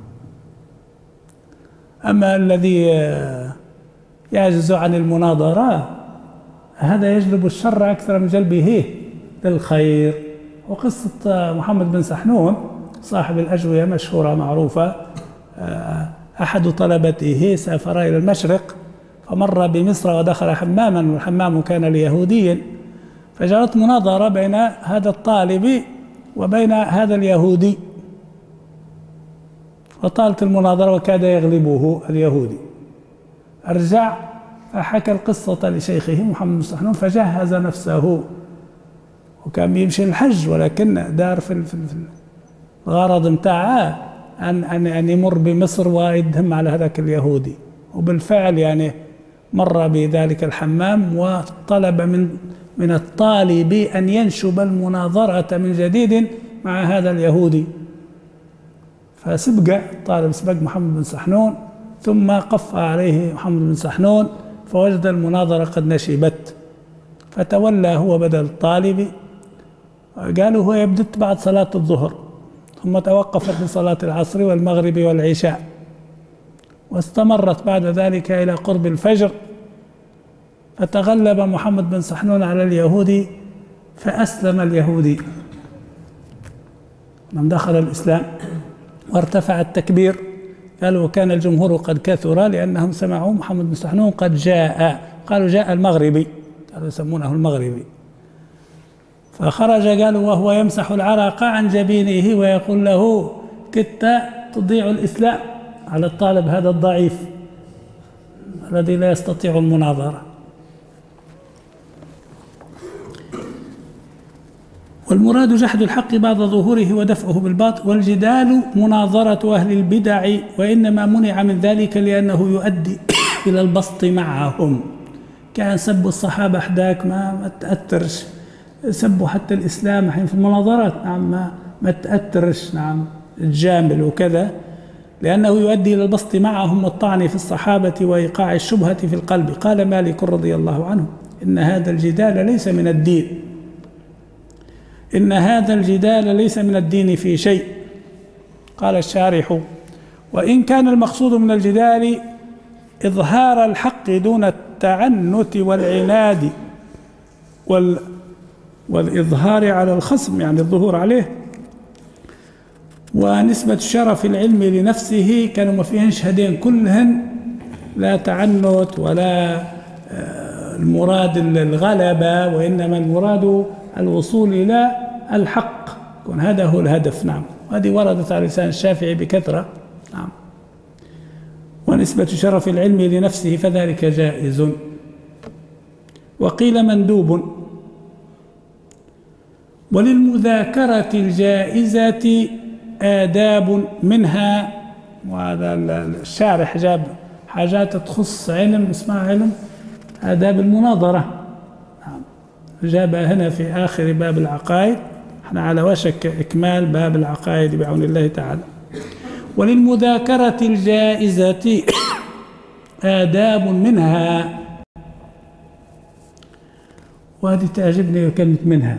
أما الذي يعجز عن المناظرة هذا يجلب الشر أكثر من جلبه للخير. وقصة محمد بن سحنون صاحب الأجوية مشهورة معروفة، أحد طلبته سافر إلى المشرق فمر بمصر ودخل حماما، والحمام كان ليهودي، فجرت مناظرة بين هذا الطالب وبين هذا اليهودي، وطالت المناظرة وكاد يغلبه اليهودي. أرجع فحكى القصة لشيخه محمد بن سحنون فجهز نفسه، وكان بيمشي الحج ولكن دار في الغرض متاعه أن أن أن يمر بمصر ويدهم على هذاك اليهودي. وبالفعل يعني مر بذلك الحمام وطلب من من الطالب أن ينشب المناظرة من جديد مع هذا اليهودي، فسبق الطالب سبق محمد بن سحنون، ثم قف عليه محمد بن سحنون فوجد المناظرة قد نشبت، فتولى هو بدل الطالب. قالوا هو يبدت بعد صلاة الظهر، ثم توقفت لصلاة العصر والمغرب والعشاء، واستمرت بعد ذلك إلى قرب الفجر، فتغلب محمد بن سحنون على اليهودي فأسلم اليهودي، من دخل الإسلام وارتفع التكبير. قالوا وكان الجمهور قد كثر لأنهم سمعوا محمد بن سحنون قد جاء، قالوا جاء المغربي، قالوا يسمونه المغربي. فخرج قالوا وهو يمسح العرق عن جبينه ويقول له كدت تضيع الإسلام على الطالب هذا الضعيف الذي لا يستطيع المناظرة. والمراد جحد الحق بعد ظهوره ودفعه بالباطل، والجدال مناظرة أهل البدع، وإنما منع من ذلك لأنه يؤدي إلى البسط معهم. كان سبوا الصحابة حداك ما تأثرش، سبوا حتى الإسلام الحين في المناظرات، نعم ما, ما تأثرش، نعم الجامل وكذا، لأنه يؤدي إلى البسط معهم والطعن في الصحابة وإيقاع الشبهة في القلب. قال مالك رضي الله عنه إن هذا الجدال ليس من الدين، إن هذا الجدال ليس من الدين في شيء. قال الشارح وإن كان المقصود من الجدال إظهار الحق دون التعنت والعناد وال والإظهار على الخصم، يعني الظهور عليه، ونسبة شرف العلم لنفسه، كانوا ما فيهنش هدين كلهن، لا تعنت ولا المراد الغلبة، وإنما المراد الوصول إلى الحق، يكون هذا هو الهدف. نعم، وهذه وردت على لسان الشافعي بكثرة. نعم. ونسبة شرف العلم لنفسه فذلك جائز. وقيل مندوب. وللمذاكرة الجائزة آداب، منها وهذا الشارح جاب حاجات تخص علم اسمها علم آداب المناظرة، جابها هنا في آخر باب العقائد. احنا على وشك إكمال باب العقائد بعون الله تعالى. وللمذاكرة الجائزة آداب منها، وهذه تعجبني كلمة منها.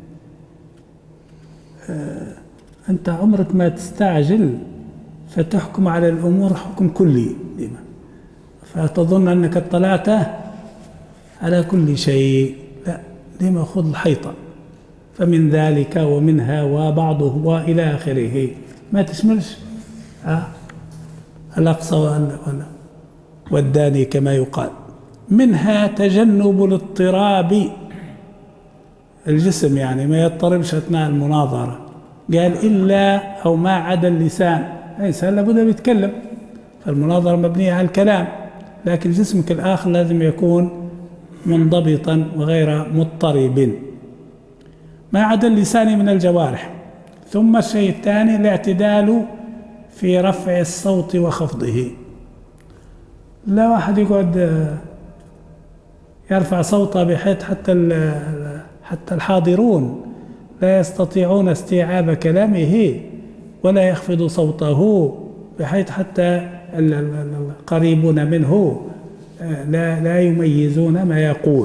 آه أنت عمرك ما تستعجل فتحكم على الأمور حكم كلي ديما، فتظن أنك اطلعت على كل شيء. لا، ديما خذ الحيطة، فمن ذلك ومنها وبعضه وإلى آخره، ما تشملش آه الأقصى والداني كما يقال. منها تجنب الاضطراب الجسم، يعني ما يضطربش أثناء المناظرة. قال إلا أو ما عدا اللسان، الإنسان لابد يتكلم، فالمناظرة مبنية على الكلام، لكن جسمك الآخر لازم يكون منضبطا وغير مضطرب، ما عدا اللسان من الجوارح. ثم الشيء الثاني الاعتدال في رفع الصوت وخفضه. لا واحد يقعد يرفع صوته بحيث حتى حتى الحاضرون لا يستطيعون استيعاب كلامه، ولا يخفض صوته بحيث حتى القريبون منه لا لا يميزون ما يقول.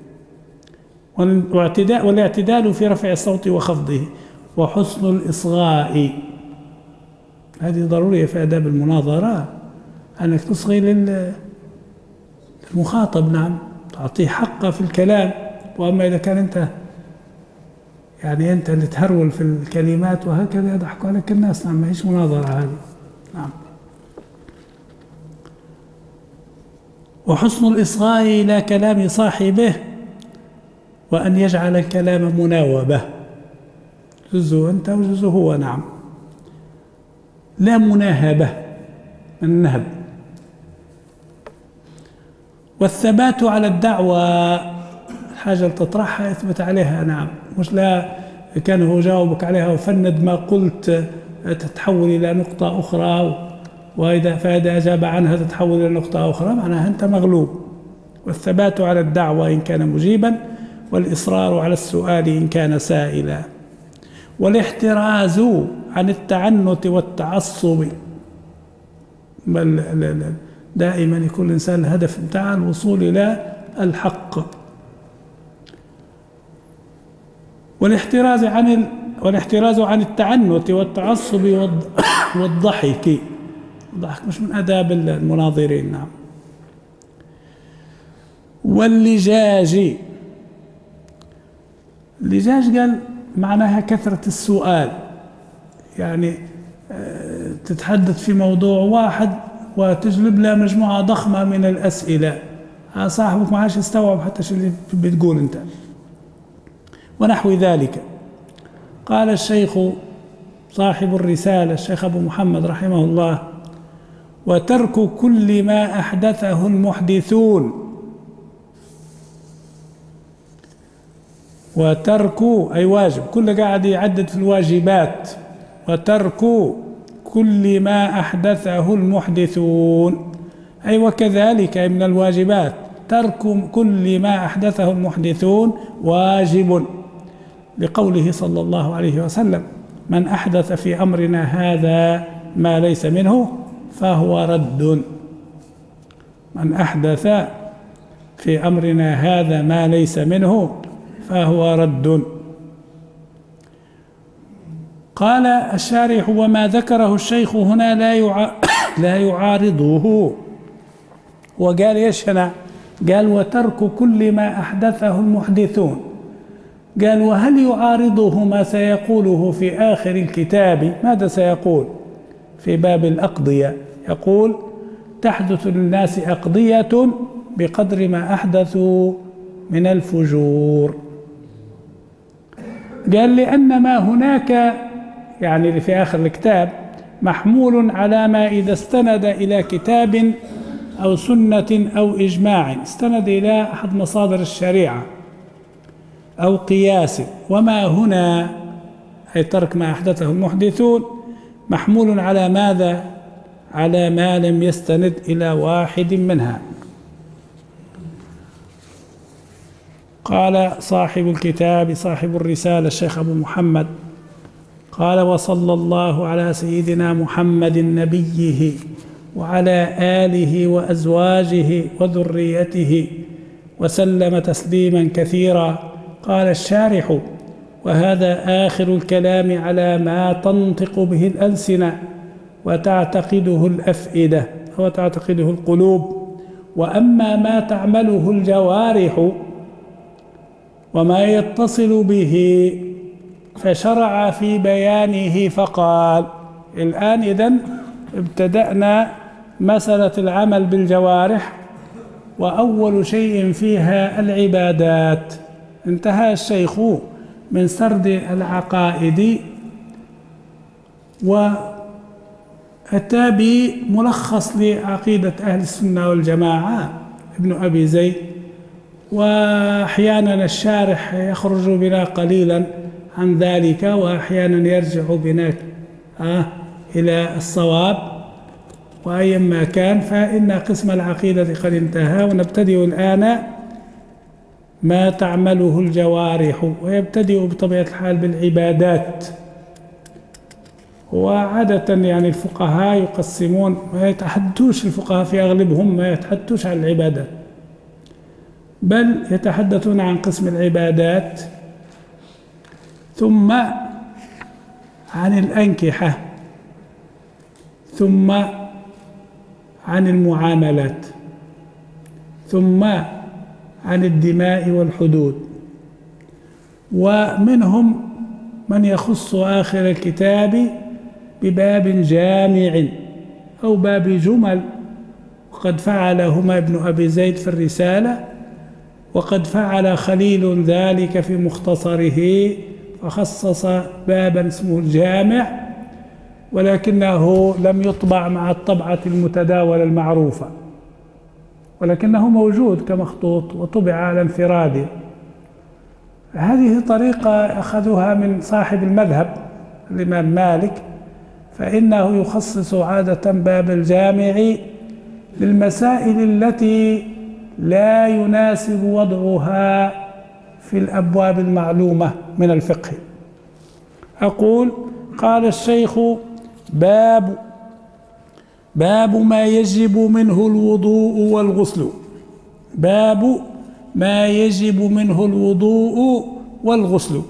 والاعتدال في رفع الصوت وخفضه، وحسن الإصغاء. هذه ضرورية في آداب المناظرة، أنك تصغي للمخاطب، نعم، تعطيه حقه في الكلام. وأما إذا كان أنت يعني أنت اللي تهرول في الكلمات وهكذا يضحك عليك الناس، نعم، ما هيش مناظرة هذه، نعم. وحسن الإصغاء إلى كلام صاحبه، وأن يجعل الكلام مناوبة، جزء أنت وجزء هو، نعم، لا مناهبة من النهب. والثبات على الدعوة، الحاجة اللي تطرحها اثبت عليها، نعم، مش لا كان هو جاوبك عليها وفند ما قلت تتحول إلى نقطة أخرى، وإذا فإذا أجاب عنها تتحول إلى نقطة أخرى، معناها أنت مغلوب. والثبات على الدعوة إن كان مجيبا، والإصرار على السؤال إن كان سائلا. والاحتراز عن التعنت والتعصب، بل دائما يكون الإنسان الهدف بتاع الوصول إلى الحق. والاحتراز عن ال... والاحتراز عن التعنت والتعصب والضحك. الضحك مش من آداب المناظرين، نعم. واللجاج، اللجاج قال معناها كثرة السؤال، يعني تتحدث في موضوع واحد وتجلب له مجموعة ضخمة من الأسئلة، صاحبك ما عادش يستوعب حتى شو اللي بتقول أنت، ونحو ذلك. قال الشيخ صاحب الرسالة الشيخ أبو محمد رحمه الله: وترك كل ما أحدثه المحدثون. وترك أي واجب، كل قاعد يعدد في الواجبات. وترك كل ما أحدثه المحدثون، أي وكذلك من الواجبات ترك كل ما أحدثه المحدثون واجب، لقوله صلى الله عليه وسلم: من أحدث في أمرنا هذا ما ليس منه فهو رد. من أحدث في أمرنا هذا ما ليس منه فهو رد. قال الشارح: وما ذكره الشيخ هنا لا يع... لا يعارضه. وقال ايش هنا؟ قال: وترك كل ما أحدثه المحدثون. قال: وهل يعارضه ما سيقوله في آخر الكتاب؟ ماذا سيقول في باب الأقضية؟ يقول: تحدث للناس أقضية بقدر ما أحدثوا من الفجور. قال: لأن ما هناك، يعني اللي في آخر الكتاب، محمول على ما إذا استند إلى كتاب أو سنة أو إجماع، استند إلى أحد مصادر الشريعة أو قياس. وما هنا أي ترك ما أحدثه المحدثون محمول على ماذا؟ على ما لم يستند إلى واحد منها. قال صاحب الكتاب صاحب الرسالة الشيخ أبو محمد قال: وصلى الله على سيدنا محمد نبيه وعلى آله وأزواجه وذريته وسلم تسليما كثيرا. قال الشارح: وهذا آخر الكلام على ما تنطق به الألسنة وتعتقده الأفئدة وتعتقده القلوب، وأما ما تعمله الجوارح وما يتصل به فشرع في بيانه فقال. الآن إذن ابتدأنا مسألة العمل بالجوارح، وأول شيء فيها العبادات. انتهى الشيخ من سرد العقائد وأتى بملخص لعقيدة أهل السنة والجماعة ابن أبي زيد، وأحيانا الشارح يخرج بنا قليلا عن ذلك وأحيانا يرجع بنا آه إلى الصواب، وأيما كان فإن قسم العقيدة قد انتهى، ونبتدئ الآن ما تعمله الجوارح، ويبتدئ بطبيعة الحال بالعبادات. وعادة يعني الفقهاء يقسمون، ما يتحدثوش الفقهاء في أغلبهم ما يتحدثوش عن العبادات، بل يتحدثون عن قسم العبادات ثم عن الأنكحة ثم عن المعاملات ثم عن الدماء والحدود. ومنهم من يخص آخر الكتاب بباب جامع أو باب جمل، وقد فعلهما ابن أبي زيد في الرسالة، وقد فعل خليل ذلك في مختصره فخصص بابا اسمه الجامع، ولكنه لم يطبع مع الطبعة المتداولة المعروفة، ولكنه موجود كمخطوط وطبع على انفراده. هذه طريقة أخذوها من صاحب المذهب الإمام مالك، فإنه يخصص عادة باب الجامع للمسائل التي لا يناسب وضعها في الأبواب المعلومة من الفقه. أقول: قال الشيخ: باب باب ما يجب منه الوضوء والغسل. باب ما يجب منه الوضوء والغسل.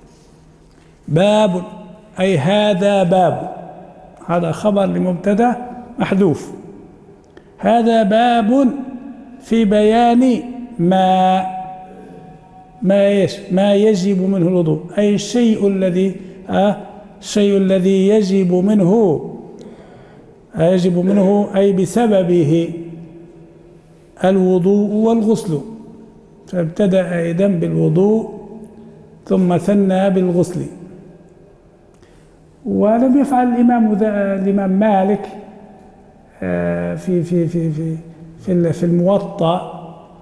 باب أي هذا باب، هذا خبر لمبتدأ محذوف. هذا باب في بيان ما ما ما يجب منه الوضوء، أي الشيء الذي آه الشيء الذي يجب منه يجب منه أي بسببه الوضوء والغسل. فابتدأ أيضا بالوضوء ثم ثنى بالغسل. ولم يفعل الإمام الإمام مالك في في في في في في الموطأ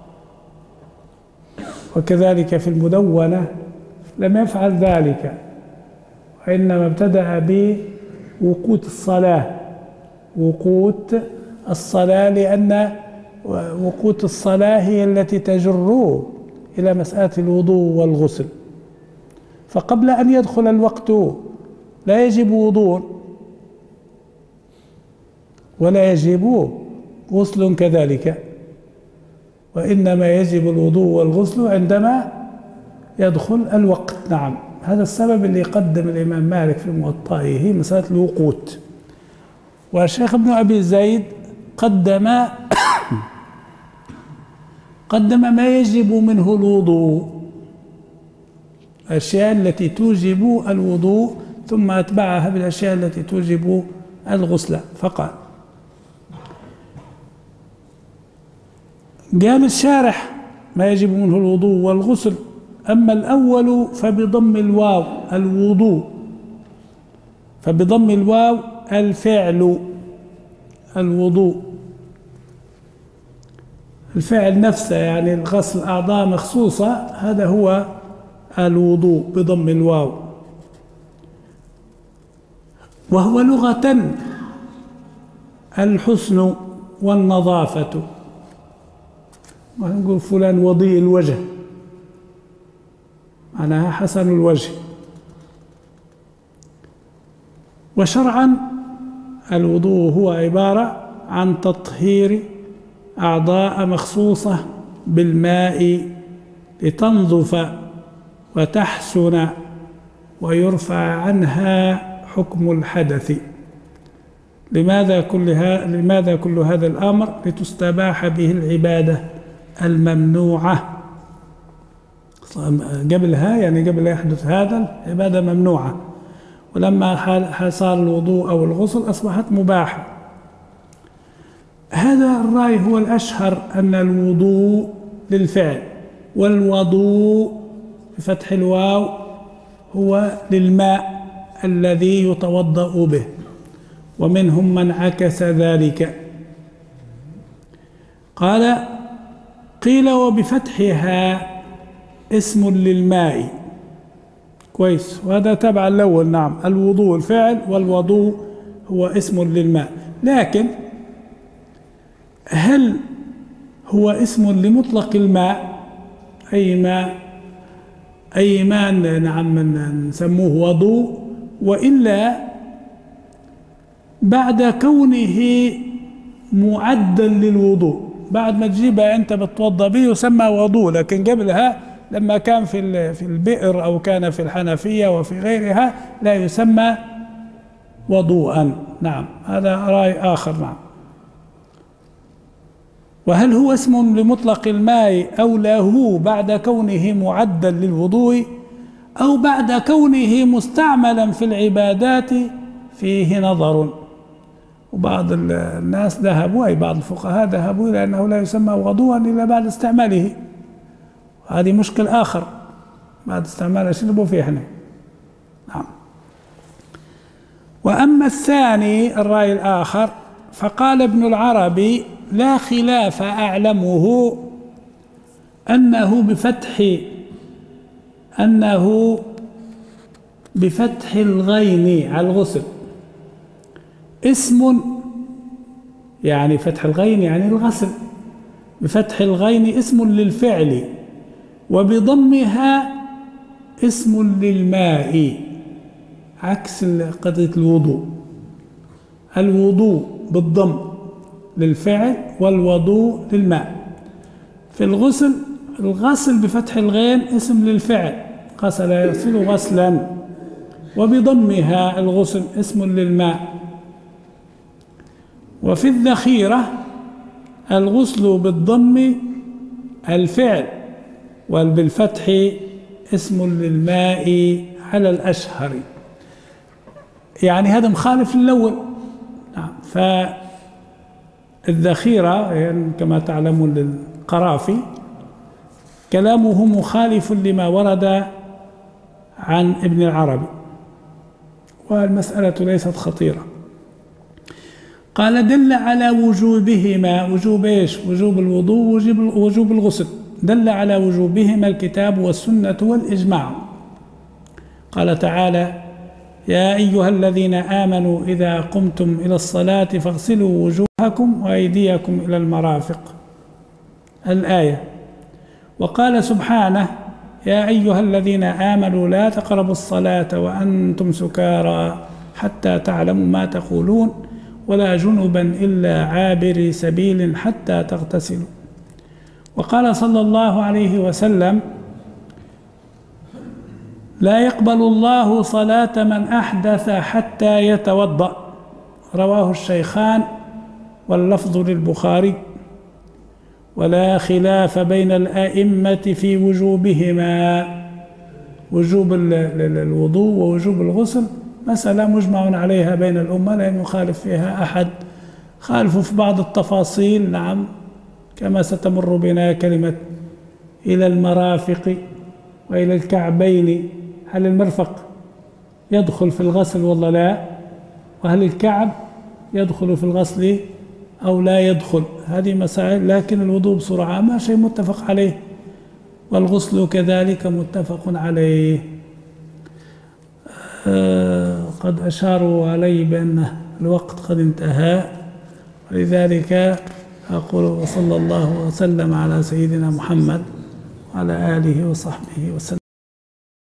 وكذلك في المدونة، لم يفعل ذلك، وإنما ابتدأ بوقوت الصلاة. وقوت الصلاة لأن وقوت الصلاة هي التي تجر إلى مسألة الوضوء والغسل. فقبل أن يدخل الوقت لا يجب وضوء ولا يجب غسل كذلك، وإنما يجب الوضوء والغسل عندما يدخل الوقت. نعم، هذا السبب اللي قدم الإمام مالك في موطئه مسألة الوقوت. والشيخ ابن أبي زيد قدم قدم ما يجب منه الوضوء، الأشياء التي توجب الوضوء، ثم أتبعها بالأشياء التي توجب الغسل. فقال: قال الشارح: ما يجب منه الوضوء والغسل. أما الأول فبضم الواو الوضوء، فبضم الواو الفعل الوضوء، الفعل نفسه يعني الغسل أعضاء مخصوصة، هذا هو الوضوء بضم الواو. وهو لغة الحسن والنظافة، ونقول فلان وضيء الوجه، معناها حسن الوجه. وشرعا الوضوء هو عبارة عن تطهير أعضاء مخصوصة بالماء لتنظف وتحسن ويرفع عنها حكم الحدث. لماذا كل هذا؟ لماذا كل هذا الأمر؟ لتستباح به العبادة الممنوعة قبلها، يعني قبل يحدث هذا العبادة ممنوعة، ولما حصل الوضوء أو الغسل أصبحت مباحة. هذا الرأي هو الأشهر، أن الوضوء للفعل، والوضوء بفتح الواو هو للماء الذي يتوضأ به، ومنهم من عكس ذلك. قال قيل وبفتحها اسم للماء، كويس، وهذا تبع الأول. نعم، الوضوء الفعل والوضوء هو اسم للماء، لكن هل هو اسم لمطلق الماء؟ أي ماء، أي ماء نعم نسموه وضوء، وإلا بعد كونه معدا للوضوء، بعد ما تجيبها أنت بتوضأ به يسمى وضوء، لكن قبلها لما كان في في البئر أو كان في الحنفية وفي غيرها لا يسمى وضوءا. نعم، هذا رأي آخر. نعم. وهل هو اسم لمطلق الماء أو له بعد كونه معدا للوضوء أو بعد كونه مستعملا في العبادات؟ فيه نظر، وبعض الناس ذهبوا، أي بعض الفقهاء ذهبوا إلى أنه لا يسمى وضوءا إلا بعد استعماله. هذه مشكل آخر، بعد استعماله شنو فيه احنا. نعم. وأما الثاني الرأي الآخر فقال ابن العربي لا خلاف أعلمه أنه بفتح أنه بفتح الغين على الغسل اسم، يعني فتح الغين يعني الغسل، بفتح الغين اسم للفعل، وبضمها اسم للماء، عكس قضية الوضوء. الوضوء بالضم للفعل والوضوء للماء. في الغسل، الغسل بفتح الغين اسم للفعل، غسل يغسل غسلا، وبضمها الغسل اسم للماء. وفي الذخيرة الغسل بالضم الفعل، وبالفتح اسم للماء على الأشهر. يعني هذا مخالف للأول. نعم. فالذخيرة يعني كما تعلمون للقرافي كلامه مخالف لما ورد عن ابن العربي، والمسألة ليست خطيرة. قال دل على وجوبهما، وجوب ايش؟ وجوب الوضوء ووجوب الغسل، دل على وجوبهما الكتاب والسنة والإجماع. قال تعالى يا أيها الذين آمنوا إذا قمتم إلى الصلاة فاغسلوا وجوهكم وأيديكم إلى المرافق، الآية. وقال سبحانه يا أيها الذين آمنوا لا تقربوا الصلاة وأنتم سكارى حتى تعلموا ما تقولون ولا جنبا إلا عابري سبيل حتى تغتسلوا. وقال صلى الله عليه وسلم لا يقبل الله صلاة من أحدث حتى يتوضأ، رواه الشيخان واللفظ للبخاري. ولا خلاف بين الأئمة في وجوبهما، وجوب الوضوء ووجوب الغسل مسألة مجمع عليها بين الأمة، لا يخالف فيها أحد. خالفوا في بعض التفاصيل، نعم، كما ستمر بنا كلمة إلى المرافق وإلى الكعبين، هل المرفق يدخل في الغسل ولا لا؟ وهل الكعب يدخل في الغسل أو لا يدخل؟ هذه مسائل. لكن الوضوء بصورة عامة شيء متفق عليه، والغسل كذلك متفق عليه. آه قد أشاروا علي بأن الوقت قد انتهى، ولذلك أقول وصلى الله وسلم على سيدنا محمد وعلى آله وصحبه وسلم.